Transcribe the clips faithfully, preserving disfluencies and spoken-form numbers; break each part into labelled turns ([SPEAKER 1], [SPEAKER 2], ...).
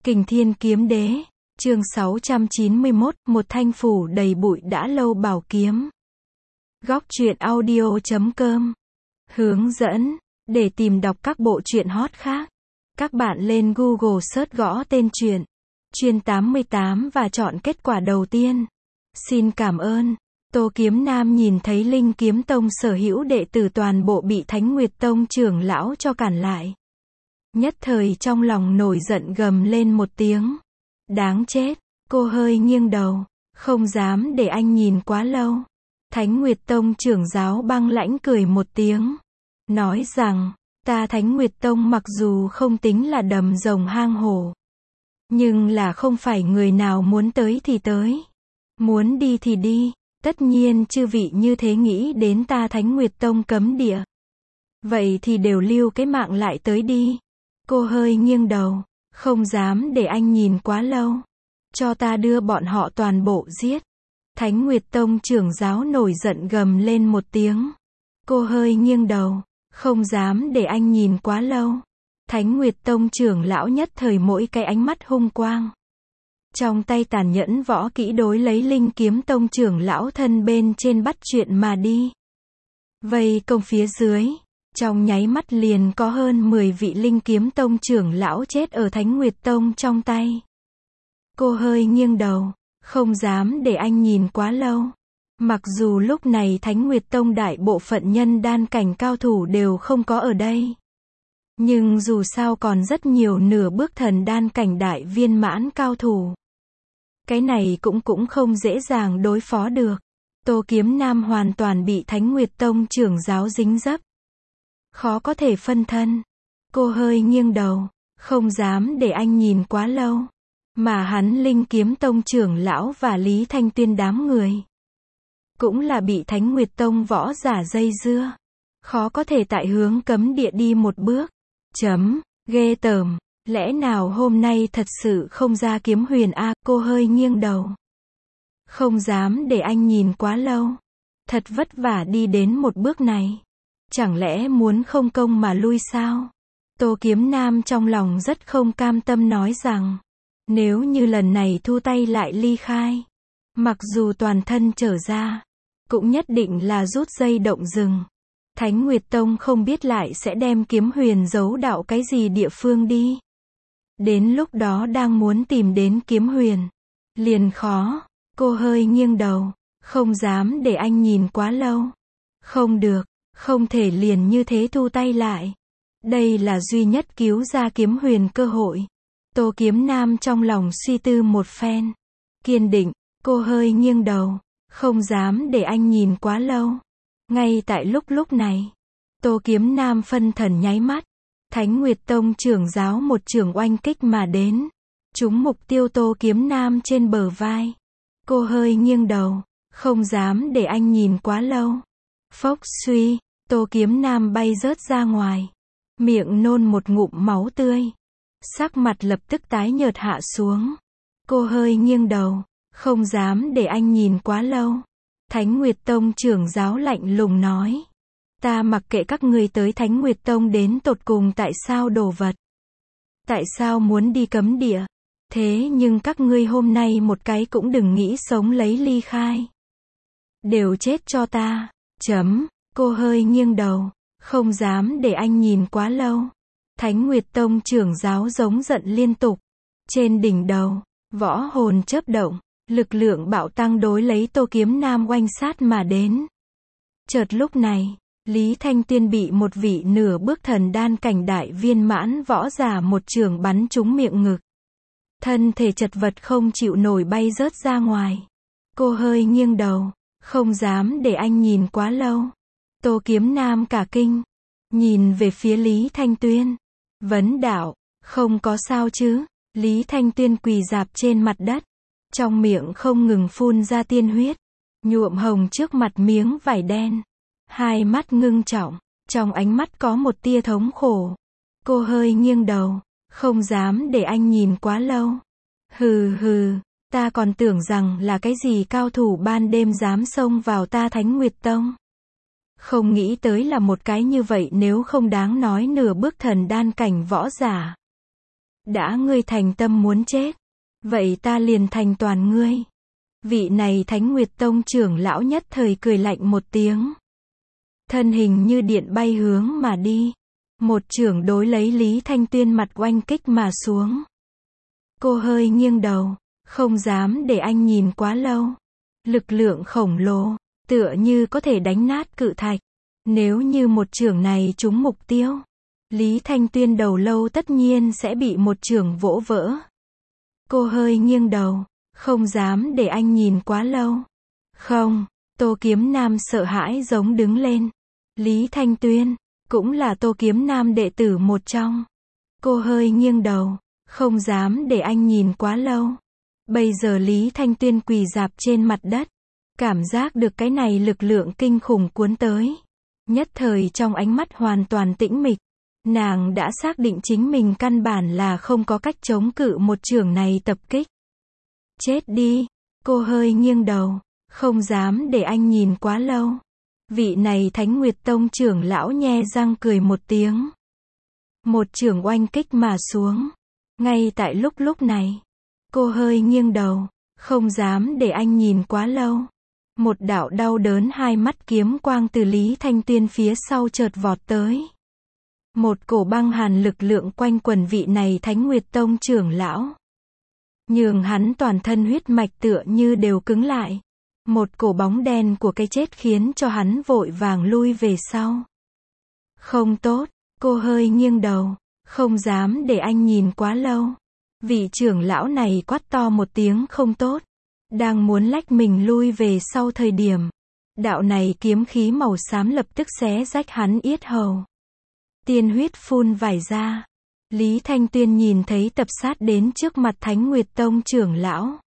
[SPEAKER 1] Kình Thiên Kiếm Đế, chương sáu trăm chín mươi mốt, một thanh phủ đầy bụi đã lâu bảo kiếm. Góc truyện audio chấm com. Hướng dẫn, để tìm đọc các bộ truyện hot khác, các bạn lên Google search gõ tên truyện, Chuyên tám mươi tám và chọn kết quả đầu tiên. Xin cảm ơn. Tô Kiếm Nam nhìn thấy Linh Kiếm Tông sở hữu đệ tử toàn bộ bị Thánh Nguyệt Tông trưởng lão cho cản lại. Nhất thời trong lòng nổi giận gầm lên một tiếng. Đáng chết, cô hơi nghiêng đầu, không dám để anh nhìn quá lâu. Thánh Nguyệt Tông trưởng giáo băng lãnh cười một tiếng, nói rằng, ta Thánh Nguyệt Tông mặc dù không tính là đầm rồng hang hổ, nhưng là không phải người nào muốn tới thì tới, muốn đi thì đi. Tất nhiên chư vị như thế nghĩ đến ta Thánh Nguyệt Tông cấm địa, vậy thì đều lưu cái mạng lại tới đi. Cô hơi nghiêng đầu, không dám để anh nhìn quá lâu. Cho ta đưa bọn họ toàn bộ giết. Thánh Nguyệt Tông trưởng giáo nổi giận gầm lên một tiếng. Cô hơi nghiêng đầu, không dám để anh nhìn quá lâu. Thánh Nguyệt Tông trưởng lão nhất thời mỗi cái ánh mắt hung quang. Trong tay tàn nhẫn võ kỹ đối lấy Linh Kiếm Tông trưởng lão thân bên trên bắt chuyện mà đi. Vây công phía dưới, trong nháy mắt liền có hơn mười vị Linh Kiếm Tông trưởng lão chết ở Thánh Nguyệt Tông trong tay. Cô hơi nghiêng đầu, không dám để anh nhìn quá lâu. Mặc dù lúc này Thánh Nguyệt Tông đại bộ phận nhân đan cảnh cao thủ đều không có ở đây, nhưng dù sao còn rất nhiều nửa bước thần đan cảnh đại viên mãn cao thủ. Cái này cũng cũng không dễ dàng đối phó được. Tô Kiếm Nam hoàn toàn bị Thánh Nguyệt Tông trưởng giáo dính dấp, khó có thể phân thân. Cô hơi nghiêng đầu, không dám để anh nhìn quá lâu. Mà hắn Linh Kiếm Tông trưởng lão và Lý Thanh Tuyên đám người, cũng là bị Thánh Nguyệt Tông võ giả dây dưa, khó có thể tại hướng cấm địa đi một bước. Chấm, ghê tởm, lẽ nào hôm nay thật sự không ra kiếm huyền a? Cô hơi nghiêng đầu, không dám để anh nhìn quá lâu. Thật vất vả đi đến một bước này, chẳng lẽ muốn không công mà lui sao? Tô Kiếm Nam trong lòng rất không cam tâm nói rằng, nếu như lần này thu tay lại ly khai, mặc dù toàn thân trở ra, cũng nhất định là rút dây động rừng. Thánh Nguyệt Tông không biết lại sẽ đem kiếm huyền giấu đạo cái gì địa phương đi. Đến lúc đó đang muốn tìm đến kiếm huyền, liền khó. Cô hơi nghiêng đầu, không dám để anh nhìn quá lâu. Không được, không thể liền như thế thu tay lại. Đây là duy nhất cứu ra kiếm huyền cơ hội. Tô Kiếm Nam trong lòng suy tư một phen, kiên định. Cô hơi nghiêng đầu, không dám để anh nhìn quá lâu. Ngay tại lúc lúc này, Tô Kiếm Nam phân thần nháy mắt, Thánh Nguyệt Tông trưởng giáo một trường oanh kích mà đến, trúng mục tiêu Tô Kiếm Nam trên bờ vai. Cô hơi nghiêng đầu, không dám để anh nhìn quá lâu. Phốc suy, Tô Kiếm Nam bay rớt ra ngoài, miệng nôn một ngụm máu tươi, sắc mặt lập tức tái nhợt hạ xuống. Cô hơi nghiêng đầu, không dám để anh nhìn quá lâu. Thánh Nguyệt Tông trưởng giáo lạnh lùng nói, ta mặc kệ các ngươi tới Thánh Nguyệt Tông đến tột cùng tại sao đổ vật, tại sao muốn đi cấm địa, thế nhưng các ngươi hôm nay một cái cũng đừng nghĩ sống lấy ly khai, đều chết cho ta. Chấm, cô hơi nghiêng đầu, không dám để anh nhìn quá lâu. Thánh Nguyệt Tông trưởng giáo giống giận liên tục, trên đỉnh đầu, võ hồn chớp động, lực lượng bạo tăng đối lấy Tô Kiếm Nam oanh sát mà đến. Chợt lúc này, Lý Thanh Tuyên bị một vị nửa bước thần đan cảnh đại viên mãn võ giả một trường bắn trúng miệng ngực. Thân thể chật vật không chịu nổi bay rớt ra ngoài. Cô hơi nghiêng đầu, không dám để anh nhìn quá lâu. Tô Kiếm Nam cả kinh, nhìn về phía Lý Thanh Tuyên, vấn đạo, không có sao chứ? Lý Thanh Tuyên quỳ rạp trên mặt đất, trong miệng không ngừng phun ra tiên huyết, nhuộm hồng trước mặt miếng vải đen. Hai mắt ngưng trọng, trong ánh mắt có một tia thống khổ. Cô hơi nghiêng đầu, không dám để anh nhìn quá lâu. Hừ hừ, ta còn tưởng rằng là cái gì cao thủ ban đêm dám xông vào ta Thánh Nguyệt Tông. Không nghĩ tới là một cái như vậy nếu không đáng nói nửa bước thần đan cảnh võ giả. Đã ngươi thành tâm muốn chết, vậy ta liền thành toàn ngươi. Vị này Thánh Nguyệt Tông trưởng lão nhất thời cười lạnh một tiếng. Thân hình như điện bay hướng mà đi. Một chưởng đối lấy Lý Thanh Tuyên mặt oanh kích mà xuống. Cô hơi nghiêng đầu, không dám để anh nhìn quá lâu. Lực lượng khổng lồ, tựa như có thể đánh nát cự thạch. Nếu như một chưởng này trúng mục tiêu, Lý Thanh Tuyên đầu lâu tất nhiên sẽ bị một chưởng vỗ vỡ. Cô hơi nghiêng đầu, không dám để anh nhìn quá lâu. Không, Tô Kiếm Nam sợ hãi giống đứng lên. Lý Thanh Tuyên, cũng là Tô Kiếm Nam đệ tử một trong. Cô hơi nghiêng đầu, không dám để anh nhìn quá lâu. Bây giờ Lý Thanh Tuyên quỳ rạp trên mặt đất. Cảm giác được cái này lực lượng kinh khủng cuốn tới. Nhất thời trong ánh mắt hoàn toàn tĩnh mịch. Nàng đã xác định chính mình căn bản là không có cách chống cự một chưởng này tập kích. Chết đi, cô hơi nghiêng đầu, không dám để anh nhìn quá lâu. Vị này Thánh Nguyệt Tông trưởng lão nhe răng cười một tiếng. Một chưởng oanh kích mà xuống. Ngay tại lúc lúc này, cô hơi nghiêng đầu, không dám để anh nhìn quá lâu. Một đạo đau đớn hai mắt kiếm quang từ Lý Thanh Tuyên phía sau chợt vọt tới. Một cổ băng hàn lực lượng quanh quần vị này Thánh Nguyệt Tông trưởng lão. Nhường hắn toàn thân huyết mạch tựa như đều cứng lại. Một cổ bóng đen của cái chết khiến cho hắn vội vàng lui về sau. Không tốt, cô hơi nghiêng đầu, không dám để anh nhìn quá lâu. Vị trưởng lão này quát to một tiếng không tốt. Đang muốn lách mình lui về sau thời điểm. Đạo này kiếm khí màu xám lập tức xé rách hắn yết hầu. Tiên huyết phun vải ra. Lý Thanh Tuyên nhìn thấy tập sát đến trước mặt Thánh Nguyệt Tông trưởng lão.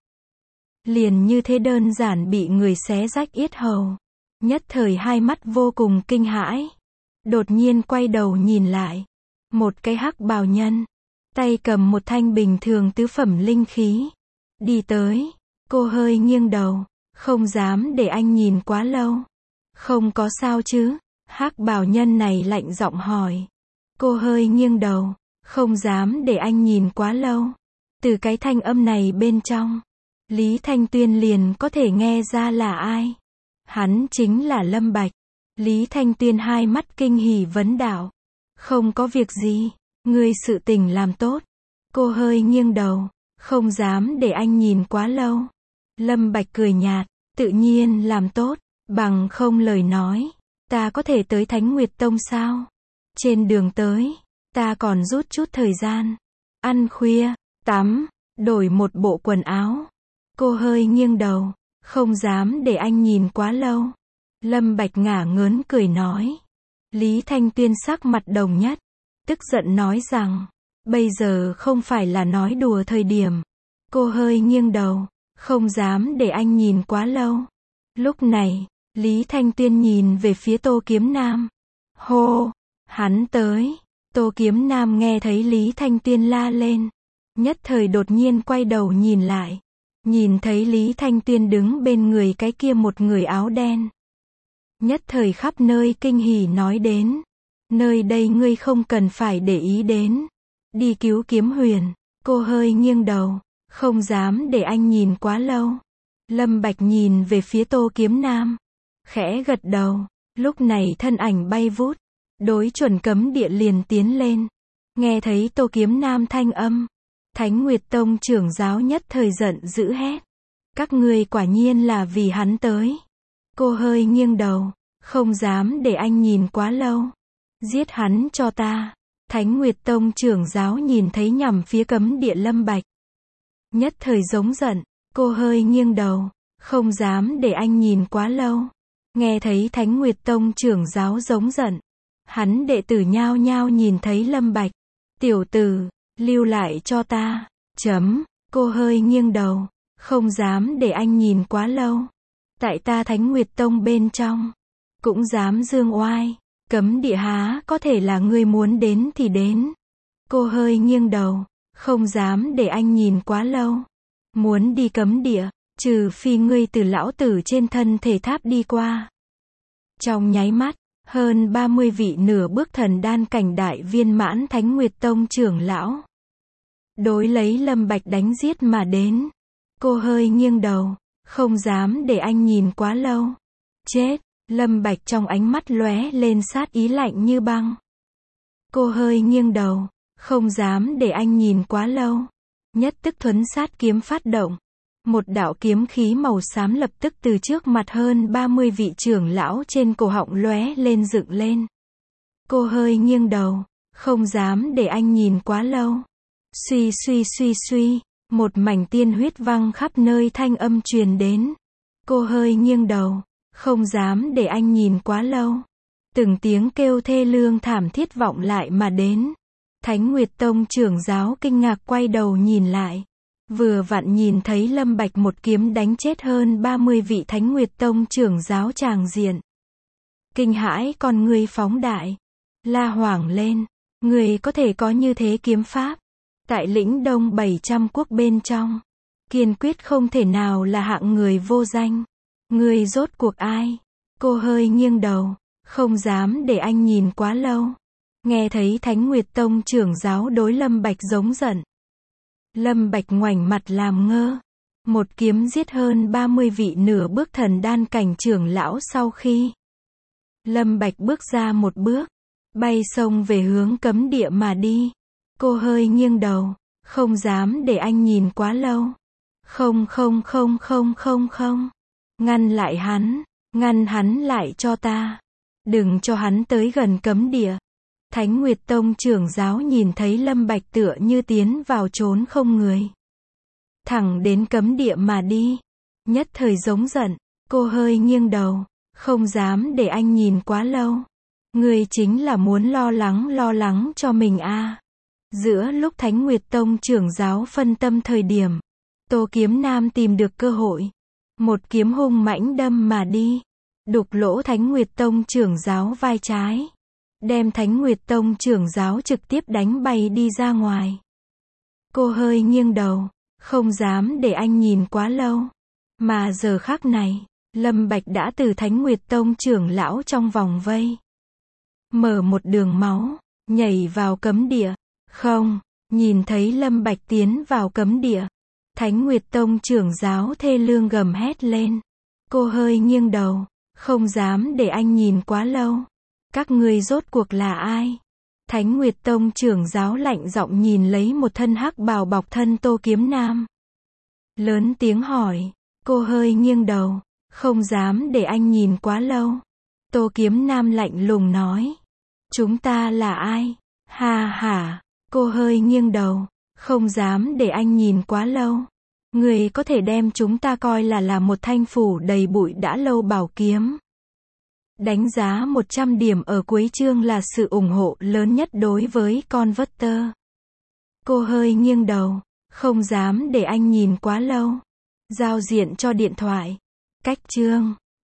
[SPEAKER 1] Liền như thế đơn giản bị người xé rách yết hầu. Nhất thời hai mắt vô cùng kinh hãi. Đột nhiên quay đầu nhìn lại. Một cái hắc bào nhân. Tay cầm một thanh bình thường tứ phẩm linh khí. Đi tới. Cô hơi nghiêng đầu. Không dám để anh nhìn quá lâu. Không có sao chứ? Hắc bào nhân này lạnh giọng hỏi. Cô hơi nghiêng đầu. Không dám để anh nhìn quá lâu. Từ cái thanh âm này bên trong, Lý Thanh Tuyên liền có thể nghe ra là ai. Hắn chính là Lâm Bạch. Lý Thanh Tuyên hai mắt kinh hỉ vấn đạo. Không có việc gì, ngươi sự tình làm tốt. Cô hơi nghiêng đầu, không dám để anh nhìn quá lâu. Lâm Bạch cười nhạt, tự nhiên làm tốt, bằng không lời nói. Ta có thể tới Thánh Nguyệt Tông sao? Trên đường tới, ta còn rút chút thời gian. Ăn khuya, tắm, đổi một bộ quần áo. Cô hơi nghiêng đầu, không dám để anh nhìn quá lâu. Lâm Bạch ngả ngớn cười nói. Lý Thanh Tuyên sắc mặt đồng nhất, tức giận nói rằng, bây giờ không phải là nói đùa thời điểm. Cô hơi nghiêng đầu, không dám để anh nhìn quá lâu. Lúc này, Lý Thanh Tuyên nhìn về phía Tô Kiếm Nam. Hô, hắn tới. Tô Kiếm Nam nghe thấy Lý Thanh Tuyên la lên. Nhất thời đột nhiên quay đầu nhìn lại. Nhìn thấy Lý Thanh Tuyên đứng bên người cái kia một người áo đen. Nhất thời khắp nơi kinh hỉ nói đến. Nơi đây ngươi không cần phải để ý đến. Đi cứu Kiếm Huyền. Cô hơi nghiêng đầu, không dám để anh nhìn quá lâu. Lâm Bạch nhìn về phía Tô Kiếm Nam. Khẽ gật đầu, lúc này thân ảnh bay vút. Đối chuẩn cấm địa liền tiến lên. Nghe thấy Tô Kiếm Nam thanh âm. Thánh Nguyệt Tông trưởng giáo nhất thời giận dữ hét. Các ngươi quả nhiên là vì hắn tới. Cô hơi nghiêng đầu, không dám để anh nhìn quá lâu. Giết hắn cho ta. Thánh Nguyệt Tông trưởng giáo nhìn thấy nhằm phía cấm địa Lâm Bạch. Nhất thời giống giận, cô hơi nghiêng đầu, không dám để anh nhìn quá lâu. Nghe thấy Thánh Nguyệt Tông trưởng giáo giống giận. Hắn đệ tử nhao nhao nhìn thấy Lâm Bạch. Tiểu tử, lưu lại cho ta. Chấm, cô hơi nghiêng đầu, không dám để anh nhìn quá lâu. Tại ta Thánh Nguyệt Tông bên trong, cũng dám dương oai. Cấm địa há có thể là ngươi muốn đến thì đến. Cô hơi nghiêng đầu, không dám để anh nhìn quá lâu. Muốn đi cấm địa, trừ phi ngươi từ lão tử trên thân thể tháp đi qua. Trong nháy mắt, hơn ba mươi vị nửa bước thần đan cảnh đại viên mãn Thánh Nguyệt Tông trưởng lão. đối lấy Lâm Bạch đánh giết mà đến. Cô hơi nghiêng đầu, không dám để anh nhìn quá lâu. Chết, Lâm Bạch trong ánh mắt lóe lên sát ý lạnh như băng. Cô hơi nghiêng đầu, không dám để anh nhìn quá lâu. Nhất tức thuấn sát kiếm phát động. Một đạo kiếm khí màu xám lập tức từ trước mặt hơn ba mươi vị trưởng lão trên cổ họng lóe lên dựng lên. Cô hơi nghiêng đầu, không dám để anh nhìn quá lâu. Suy suy suy suy, một mảnh tiên huyết văng khắp nơi thanh âm truyền đến. Cô hơi nghiêng đầu, không dám để anh nhìn quá lâu. Từng tiếng kêu thê lương thảm thiết vọng lại mà đến. Thánh Nguyệt Tông trưởng giáo kinh ngạc quay đầu nhìn lại. Vừa vặn nhìn thấy Lâm Bạch một kiếm đánh chết hơn ba mươi vị Thánh Nguyệt Tông trưởng giáo tràng diện. Kinh hãi con người phóng đại. La hoảng lên. Người có thể có như thế kiếm pháp. Tại lĩnh Đông bảy trăm quốc bên trong. Kiên quyết không thể nào là hạng người vô danh. Người rốt cuộc ai? Cô hơi nghiêng đầu. Không dám để anh nhìn quá lâu. Nghe thấy Thánh Nguyệt Tông trưởng giáo đối Lâm Bạch giống giận. Lâm Bạch ngoảnh mặt làm ngơ. Một kiếm giết hơn ba mươi vị nửa bước thần đan cảnh trưởng lão sau khi. Lâm Bạch bước ra một bước. Bay sông về hướng cấm địa mà đi. Cô hơi nghiêng đầu. Không dám để anh nhìn quá lâu. Không không không không không không. Ngăn lại hắn. Ngăn hắn lại cho ta. Đừng cho hắn tới gần cấm địa. Thánh Nguyệt Tông trưởng giáo nhìn thấy Lâm Bạch tựa như tiến vào trốn không người. Thẳng đến cấm địa mà đi. Nhất thời giống giận. Cô hơi nghiêng đầu. Không dám để anh nhìn quá lâu. Người chính là muốn lo lắng lo lắng cho mình a. À. Giữa lúc Thánh Nguyệt Tông trưởng giáo phân tâm thời điểm. Tô Kiếm Nam tìm được cơ hội. Một kiếm hung mãnh đâm mà đi. Đục lỗ Thánh Nguyệt Tông trưởng giáo vai trái. Đem Thánh Nguyệt Tông trưởng giáo trực tiếp đánh bay đi ra ngoài. Cô hơi nghiêng đầu. Không dám để anh nhìn quá lâu. Mà giờ khắc này, Lâm Bạch đã từ Thánh Nguyệt Tông trưởng lão trong vòng vây. Mở một đường máu. Nhảy vào cấm địa. Không, nhìn thấy Lâm Bạch tiến vào cấm địa. Thánh Nguyệt Tông trưởng giáo thê lương gầm hét lên. Cô hơi nghiêng đầu. Không dám để anh nhìn quá lâu. Các ngươi rốt cuộc là ai? Thánh Nguyệt Tông trưởng giáo lạnh giọng nhìn lấy một thân hắc bào bọc thân Tô Kiếm Nam. Lớn tiếng hỏi. Cô hơi nghiêng đầu. Không dám để anh nhìn quá lâu. Tô Kiếm Nam lạnh lùng nói. Chúng ta là ai? Ha ha. Cô hơi nghiêng đầu. Không dám để anh nhìn quá lâu. Người có thể đem chúng ta coi là là một thanh phủ đầy bụi đã lâu bảo kiếm. Đánh giá một trăm điểm ở cuối chương là sự ủng hộ lớn nhất đối với con Vector. Cô hơi nghiêng đầu. Không dám để anh nhìn quá lâu. Giao diện cho điện thoại. Cách chương.